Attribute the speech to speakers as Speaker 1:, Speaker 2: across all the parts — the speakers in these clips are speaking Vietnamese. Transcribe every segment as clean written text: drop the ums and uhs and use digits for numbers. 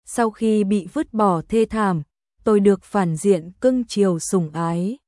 Speaker 1: sau khi bị vứt bỏ thê thảm, tôi được phản diện cưng chiều sủng ái.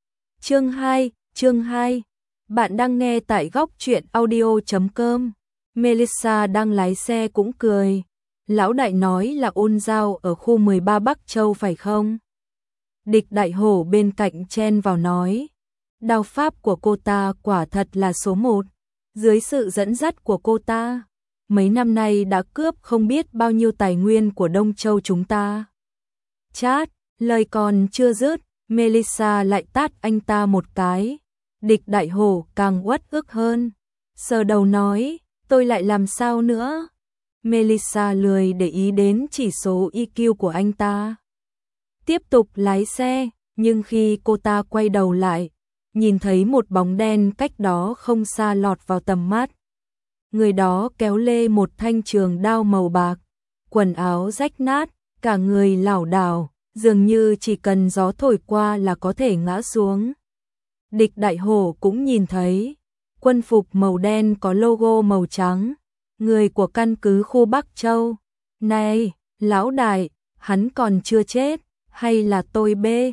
Speaker 1: Chương 2. Bạn đang nghe tại góc truyện audio.com. Melissa đang lái xe cũng cười. Lão đại nói là Ôn Giao ở khu 13 Bắc Châu phải không? Địch Đại Hổ bên cạnh chen vào nói. Đao pháp của cô ta quả thật là số 1. Dưới sự dẫn dắt của cô ta, mấy năm nay đã cướp không biết bao nhiêu tài nguyên của Đông Châu chúng ta. Chát, lời còn chưa dứt, Melissa lại tát anh ta một cái. Địch Đại Hổ càng uất ức hơn. Sờ đầu nói, tôi lại làm sao nữa? Melissa lười để ý đến chỉ số EQ của anh ta. Tiếp tục lái xe, nhưng khi cô ta quay đầu lại, nhìn thấy một bóng đen cách đó không xa lọt vào tầm mắt. Người đó kéo lê một thanh trường đao màu bạc, quần áo rách nát, cả người lảo đảo, dường như chỉ cần gió thổi qua là có thể ngã xuống. Địch Đại Hổ cũng nhìn thấy, quân phục màu đen có logo màu trắng, người của căn cứ khu Bắc Châu. Này, lão đại, hắn còn chưa chết, hay là tôi bê?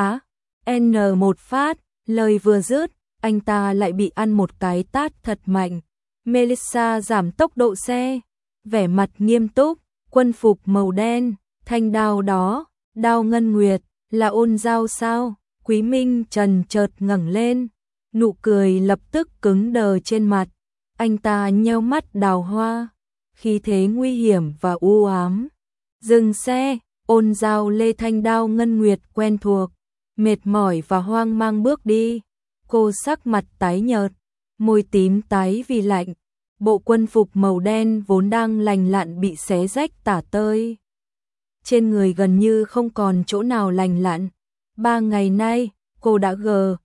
Speaker 1: N một phát, lời vừa dứt, anh ta lại bị ăn một cái tát thật mạnh. Melissa giảm tốc độ xe, vẻ mặt nghiêm túc, quân phục màu đen, thanh đao đó, đao ngân nguyệt, là Ôn Giao sao? Quý Minh Trần chợt ngẩng lên, nụ cười lập tức cứng đờ trên mặt. Anh ta nheo mắt đào hoa, khí thế nguy hiểm và u ám. Dừng xe, Ôn Giao lê thanh đao ngân nguyệt quen thuộc, mệt mỏi và hoang mang bước đi. Cô sắc mặt tái nhợt, môi tím tái vì lạnh. Bộ quân phục màu đen vốn đang lành lặn bị xé rách tả tơi. Trên người gần như không còn chỗ nào lành lặn. 3 ngày nay, cô đã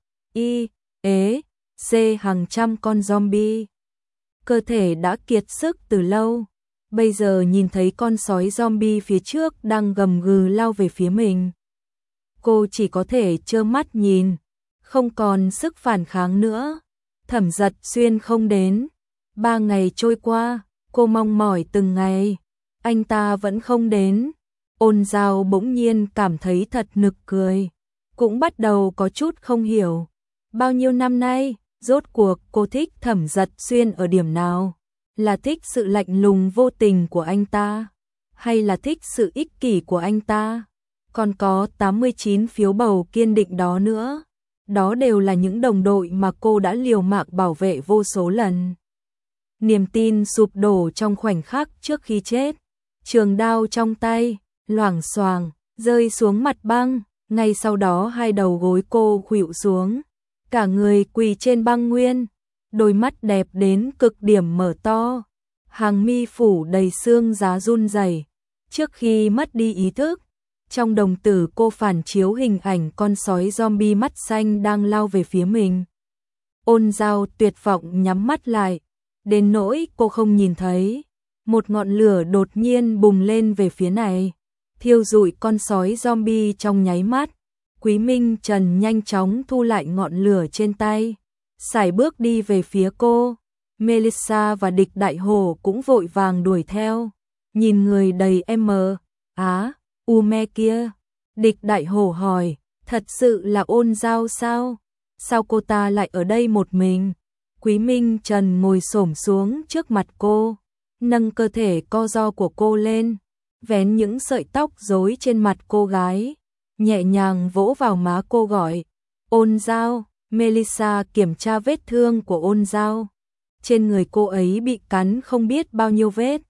Speaker 1: C hàng trăm con zombie. Cơ thể đã kiệt sức từ lâu. Bây giờ nhìn thấy con sói zombie phía trước đang gầm gừ lao về phía mình. Cô chỉ có thể trơ mắt nhìn, không còn sức phản kháng nữa. Thẩm Giật Xuyên không đến. 3 ngày trôi qua, cô mong mỏi từng ngày. Anh ta vẫn không đến. Ôn Giao bỗng nhiên cảm thấy thật nực cười. Cũng bắt đầu có chút không hiểu. Bao nhiêu năm nay, rốt cuộc cô thích Thẩm Giật Xuyên ở điểm nào? Là thích sự lạnh lùng vô tình của anh ta? Hay là thích sự ích kỷ của anh ta? Còn có 89 phiếu bầu kiên định đó nữa. Đó đều là những đồng đội mà cô đã liều mạng bảo vệ vô số lần. Niềm tin sụp đổ trong khoảnh khắc trước khi chết. Trường đao trong tay, loảng xoảng, rơi xuống mặt băng. Ngay sau đó hai đầu gối cô khuỵu xuống. Cả người quỳ trên băng nguyên. Đôi mắt đẹp đến cực điểm mở to. Hàng mi phủ đầy xương giá run rẩy. Trước khi mất đi ý thức, trong đồng tử cô phản chiếu hình ảnh con sói zombie mắt xanh đang lao về phía mình. Ôn Giao tuyệt vọng nhắm mắt lại, đến nỗi cô không nhìn thấy. Một ngọn lửa đột nhiên bùng lên về phía này, thiêu rụi con sói zombie trong nháy mắt. Quý Minh Trần nhanh chóng thu lại ngọn lửa trên tay, sải bước đi về phía cô. Melissa và Địch Đại Hổ cũng vội vàng đuổi theo. Nhìn người đầy kia, Địch Đại Hổ hỏi, thật sự là Ôn Giao sao? Sao cô ta lại ở đây một mình? Quý Minh Trần ngồi xổm xuống trước mặt cô, nâng cơ thể co ro của cô lên, vén những sợi tóc rối trên mặt cô gái, nhẹ nhàng vỗ vào má cô gọi, Ôn Giao. Melissa kiểm tra vết thương của Ôn Giao. Trên người cô ấy bị cắn không biết bao nhiêu vết.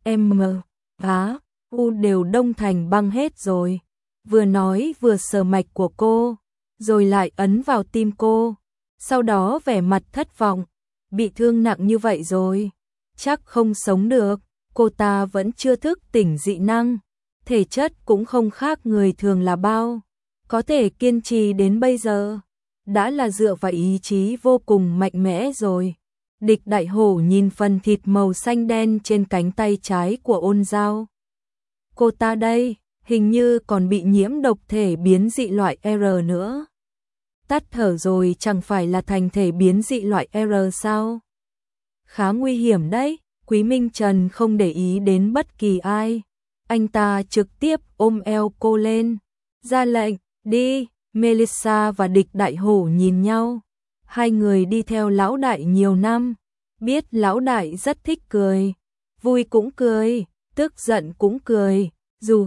Speaker 1: Đều đông thành băng hết rồi. Vừa nói vừa sờ mạch của cô, rồi lại ấn vào tim cô. Sau đó vẻ mặt thất vọng. Bị thương nặng như vậy rồi, chắc không sống được. Cô ta vẫn chưa thức tỉnh dị năng, thể chất cũng không khác người thường là bao. Có thể kiên trì đến bây giờ, đã là dựa vào ý chí vô cùng mạnh mẽ rồi. Địch Đại Hổ nhìn phần thịt màu xanh đen trên cánh tay trái của Ôn Giao. Cô ta đây, hình như còn bị nhiễm độc thể biến dị loại R nữa. Tắt thở rồi chẳng phải là thành thể biến dị loại R sao? Khá nguy hiểm đấy. Quý Minh Trần không để ý đến bất kỳ ai. Anh ta trực tiếp ôm eo cô lên, ra lệnh, đi. Melissa và Địch Đại Hổ nhìn nhau. Hai người đi theo lão đại nhiều năm, biết lão đại rất thích cười, vui cũng cười, tức giận cũng cười, dù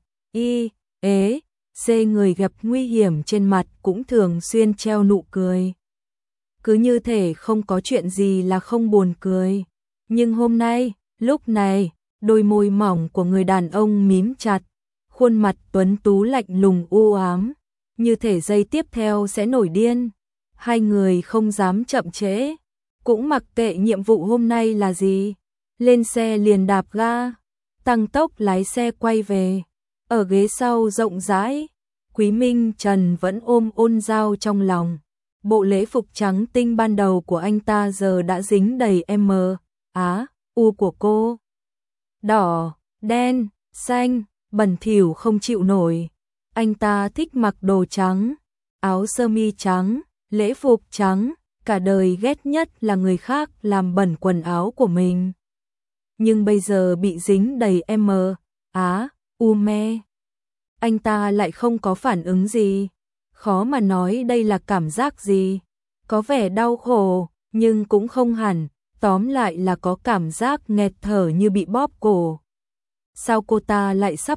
Speaker 1: C người gặp nguy hiểm trên mặt cũng thường xuyên treo nụ cười. Cứ như thể không có chuyện gì là không buồn cười. Nhưng hôm nay, lúc này, đôi môi mỏng của người đàn ông mím chặt, khuôn mặt tuấn tú lạnh lùng u ám, như thể giây tiếp theo sẽ nổi điên. Hai người không dám chậm trễ, cũng mặc kệ nhiệm vụ hôm nay là gì, lên xe liền đạp ga, tăng tốc lái xe quay về. Ở ghế sau rộng rãi, Quý Minh Trần vẫn ôm Ôn Giao trong lòng. Bộ lễ phục trắng tinh ban đầu của anh ta giờ đã dính đầy U của cô. Đỏ, đen, xanh, bẩn thỉu không chịu nổi. Anh ta thích mặc đồ trắng, áo sơ mi trắng, lễ phục trắng, cả đời ghét nhất là người khác làm bẩn quần áo của mình. Nhưng bây giờ bị dính đầy U me. Anh ta lại không có phản ứng gì. Khó mà nói đây là cảm giác gì. Có vẻ đau khổ, nhưng cũng không hẳn. Tóm lại là có cảm giác nghẹt thở như bị bóp cổ. Sao cô ta lại sắp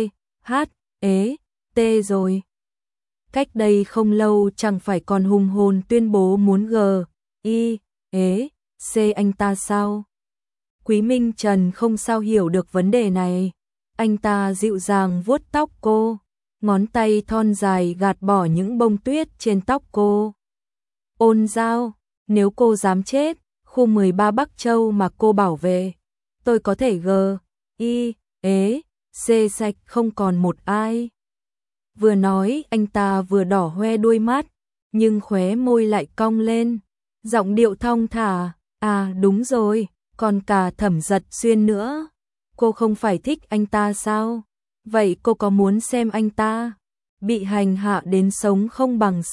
Speaker 1: T rồi? Cách đây không lâu chẳng phải còn hùng hồn tuyên bố muốn C anh ta sao? Quý Minh Trần không sao hiểu được vấn đề này. Anh ta dịu dàng vuốt tóc cô, ngón tay thon dài gạt bỏ những bông tuyết trên tóc cô. Ôn Giao, nếu cô dám chết, khu 13 Bắc Châu mà cô bảo vệ, tôi có thể C sạch không còn một ai. Vừa nói anh ta vừa đỏ hoe đuôi mắt, nhưng khóe môi lại cong lên, giọng điệu thong thả, đúng rồi, còn cả Thẩm Giật Xuyên nữa. Cô không phải thích anh ta sao? Vậy cô có muốn xem anh ta bị hành hạ đến sống không bằng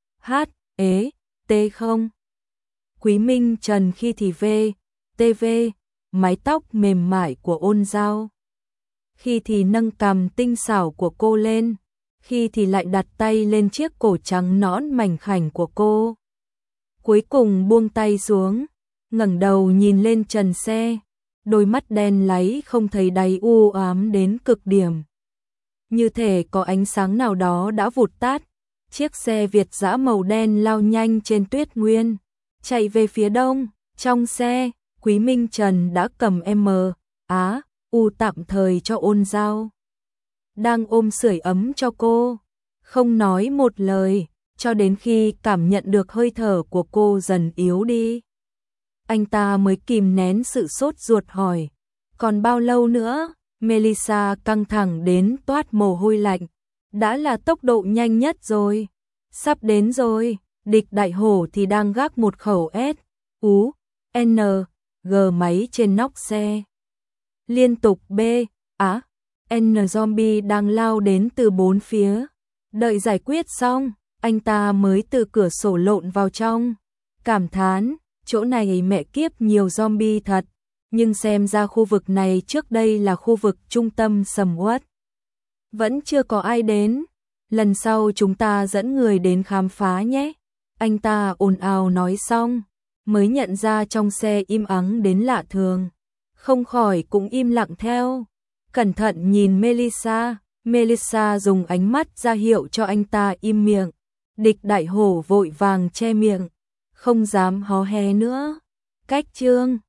Speaker 1: T không? Quý Minh Trần khi thì TV, mái tóc mềm mại của Ôn Giao, khi thì nâng cằm tinh xảo của cô lên, khi thì lại đặt tay lên chiếc cổ trắng nõn mảnh khảnh của cô. Cuối cùng buông tay xuống, ngẩng đầu nhìn lên trần xe, đôi mắt đen láy không thấy đáy u ám đến cực điểm. Như thể có ánh sáng nào đó đã vụt tắt, chiếc xe Việt dã màu đen lao nhanh trên tuyết nguyên, chạy về phía đông. Trong xe, Quý Minh Trần đã cầm U tạm thời cho Ôn Giao, đang ôm sưởi ấm cho cô, không nói một lời, cho đến khi cảm nhận được hơi thở của cô dần yếu đi. Anh ta mới kìm nén sự sốt ruột hỏi, còn bao lâu nữa? Melissa căng thẳng đến toát mồ hôi lạnh, đã là tốc độ nhanh nhất rồi, sắp đến rồi. Địch Đại Hổ thì đang gác một khẩu SUNG máy trên nóc xe. Liên tục N zombie đang lao đến từ bốn phía. Đợi giải quyết xong, anh ta mới từ cửa sổ lộn vào trong, cảm thán, chỗ này mẹ kiếp nhiều zombie thật, nhưng xem ra khu vực này trước đây là khu vực trung tâm sầm uất. Vẫn chưa có ai đến, lần sau chúng ta dẫn người đến khám phá nhé. Anh ta ồn ào nói xong, mới nhận ra trong xe im ắng đến lạ thường, không khỏi cũng im lặng theo. Cẩn thận nhìn Melissa dùng ánh mắt ra hiệu cho anh ta im miệng. Địch Đại Hổ vội vàng che miệng, không dám hó hé nữa. Cách chương